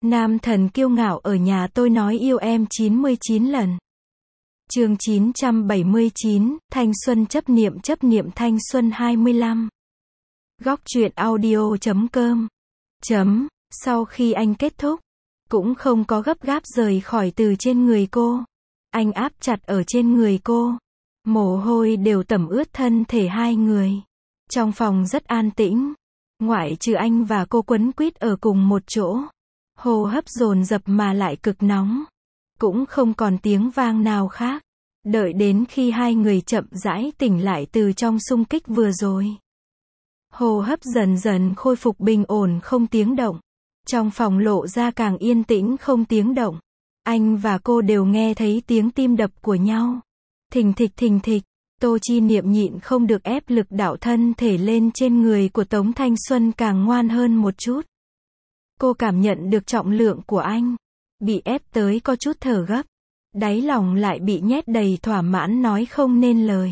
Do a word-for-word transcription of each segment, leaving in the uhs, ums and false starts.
Nam thần kiêu ngạo ở nhà tôi nói yêu em chín mươi chín lần. Chương chín trăm bảy mươi chín, thanh xuân chấp niệm chấp niệm thanh xuân hai mươi lăm. Góc truyện audio chấm com. Chấm, sau khi anh kết thúc, cũng không có gấp gáp rời khỏi từ trên người cô. Anh áp chặt ở trên người cô. Mồ hôi đều tẩm ướt thân thể hai người. Trong phòng rất an tĩnh. Ngoại trừ anh và cô quấn quýt ở cùng một chỗ. Hô hấp dồn dập mà lại cực nóng. Cũng không còn tiếng vang nào khác. Đợi đến khi hai người chậm rãi tỉnh lại từ trong xung kích vừa rồi. Hô hấp dần dần khôi phục bình ổn không tiếng động. Trong phòng lộ ra càng yên tĩnh không tiếng động. Anh và cô đều nghe thấy tiếng tim đập của nhau. Thình thịch thình thịch. Tô Chi Niệm nhịn không được ép lực đạo thân thể lên trên người của Tống Thanh Xuân càng ngoan hơn một chút. Cô cảm nhận được trọng lượng của anh. Bị ép tới có chút thở gấp. Đáy lòng lại bị nhét đầy thỏa mãn nói không nên lời.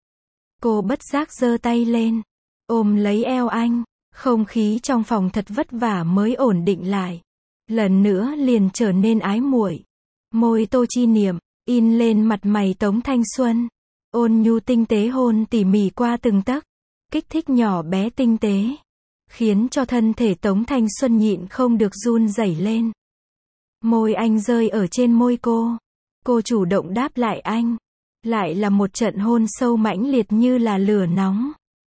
Cô bất giác giơ tay lên. Ôm lấy eo anh. Không khí trong phòng thật vất vả mới ổn định lại. Lần nữa liền trở nên ái muội. Môi Tô Chi Niệm in lên mặt mày Tống Thanh Xuân. Ôn nhu tinh tế hôn tỉ mỉ qua từng tấc. Kích thích nhỏ bé tinh tế. Khiến cho thân thể Tống Thanh Xuân nhịn không được run rẩy lên. Môi anh rơi ở trên môi cô. Cô chủ động đáp lại anh. Lại là một trận hôn sâu mãnh liệt như là lửa nóng.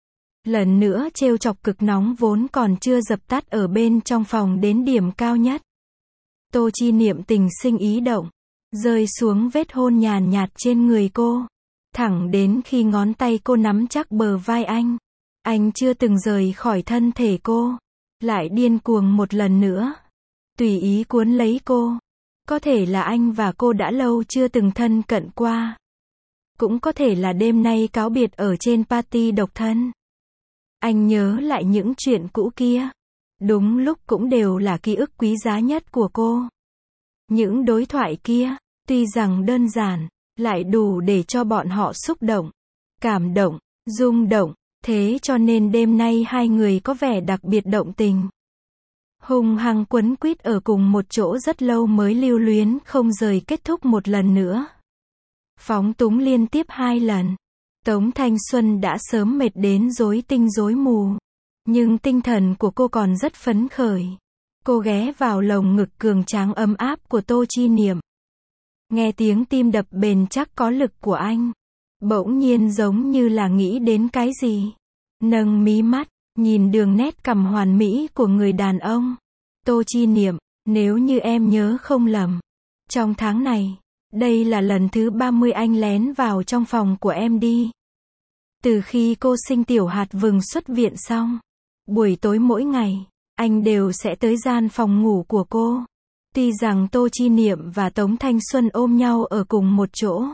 Lần nữa trêu chọc cực nóng vốn còn chưa dập tắt ở bên trong phòng đến điểm cao nhất. Tô Chi Niệm tình sinh ý động. Rơi xuống vết hôn nhàn nhạt trên người cô. Thẳng đến khi ngón tay cô nắm chắc bờ vai anh. Anh chưa từng rời khỏi thân thể cô. Lại điên cuồng một lần nữa. Tùy ý cuốn lấy cô. Có thể là anh và cô đã lâu chưa từng thân cận qua. Cũng có thể là đêm nay cáo biệt ở trên party độc thân. Anh nhớ lại những chuyện cũ kia. Đúng lúc cũng đều là ký ức quý giá nhất của cô. Những đối thoại kia, tuy rằng đơn giản, lại đủ để cho bọn họ xúc động, cảm động, rung động. Thế cho nên đêm nay hai người có vẻ đặc biệt động tình. Hùng hăng quấn quýt ở cùng một chỗ rất lâu mới lưu luyến không rời kết thúc một lần nữa. Phóng túng liên tiếp hai lần. Tống Thanh Xuân đã sớm mệt đến rối tinh rối mù. Nhưng tinh thần của cô còn rất phấn khởi. Cô ghé vào lồng ngực cường tráng ấm áp của Tô Chi Niệm. Nghe tiếng tim đập bền chắc có lực của anh. Bỗng nhiên giống như là nghĩ đến cái gì. Nâng mí mắt, nhìn đường nét cằm hoàn mỹ của người đàn ông. Tô Chi Niệm, nếu như em nhớ không lầm. Trong tháng này, đây là lần thứ ba mươi anh lén vào trong phòng của em đi. Từ khi cô sinh tiểu hạt vừng xuất viện xong. Buổi tối mỗi ngày, anh đều sẽ tới gian phòng ngủ của cô. Tuy rằng Tô Chi Niệm và Tống Thanh Xuân ôm nhau ở cùng một chỗ.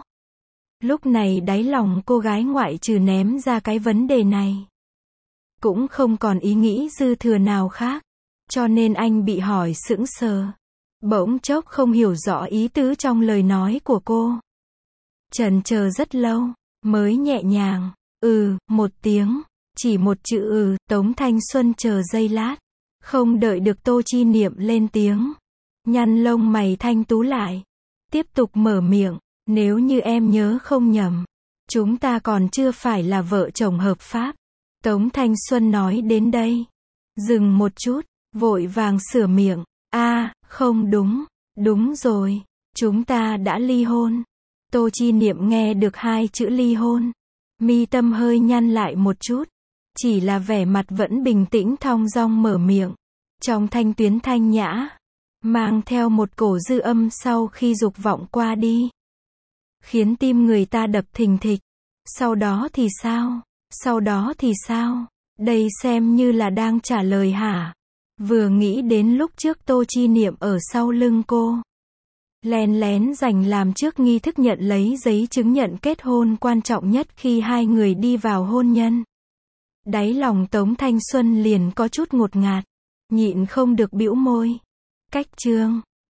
Lúc này đáy lòng cô gái ngoại trừ ném ra cái vấn đề này. Cũng không còn ý nghĩ dư thừa nào khác. Cho nên anh bị hỏi sững sờ. Bỗng chốc không hiểu rõ ý tứ trong lời nói của cô. Chần chờ rất lâu, mới nhẹ nhàng, ừ, một tiếng, chỉ một chữ ừ. Tống Thanh Xuân chờ giây lát. Không đợi được Tô Chi Niệm lên tiếng. Nhăn lông mày thanh tú lại. Tiếp tục mở miệng, nếu như em nhớ không nhầm. Chúng ta còn chưa phải là vợ chồng hợp pháp. Tống Thanh Xuân nói đến đây. Dừng một chút, vội vàng sửa miệng. A, à, không đúng, đúng rồi, chúng ta đã ly hôn. Tô Chi Niệm nghe được hai chữ ly hôn. Mi tâm hơi nhăn lại một chút. Chỉ là vẻ mặt vẫn bình tĩnh thong dong mở miệng. Trong thanh tuyến thanh nhã. Mang theo một cổ dư âm sau khi dục vọng qua đi. Khiến tim người ta đập thình thịch. Sau đó thì sao? Sau đó thì sao? Đây xem như là đang trả lời hả? Vừa nghĩ đến lúc trước Tô Chi Niệm ở sau lưng cô. Lén lén dành làm trước nghi thức nhận lấy giấy chứng nhận kết hôn quan trọng nhất khi hai người đi vào hôn nhân. Đáy lòng Tống Thanh Xuân liền có chút ngột ngạt. Nhịn không được bĩu môi. Cách chương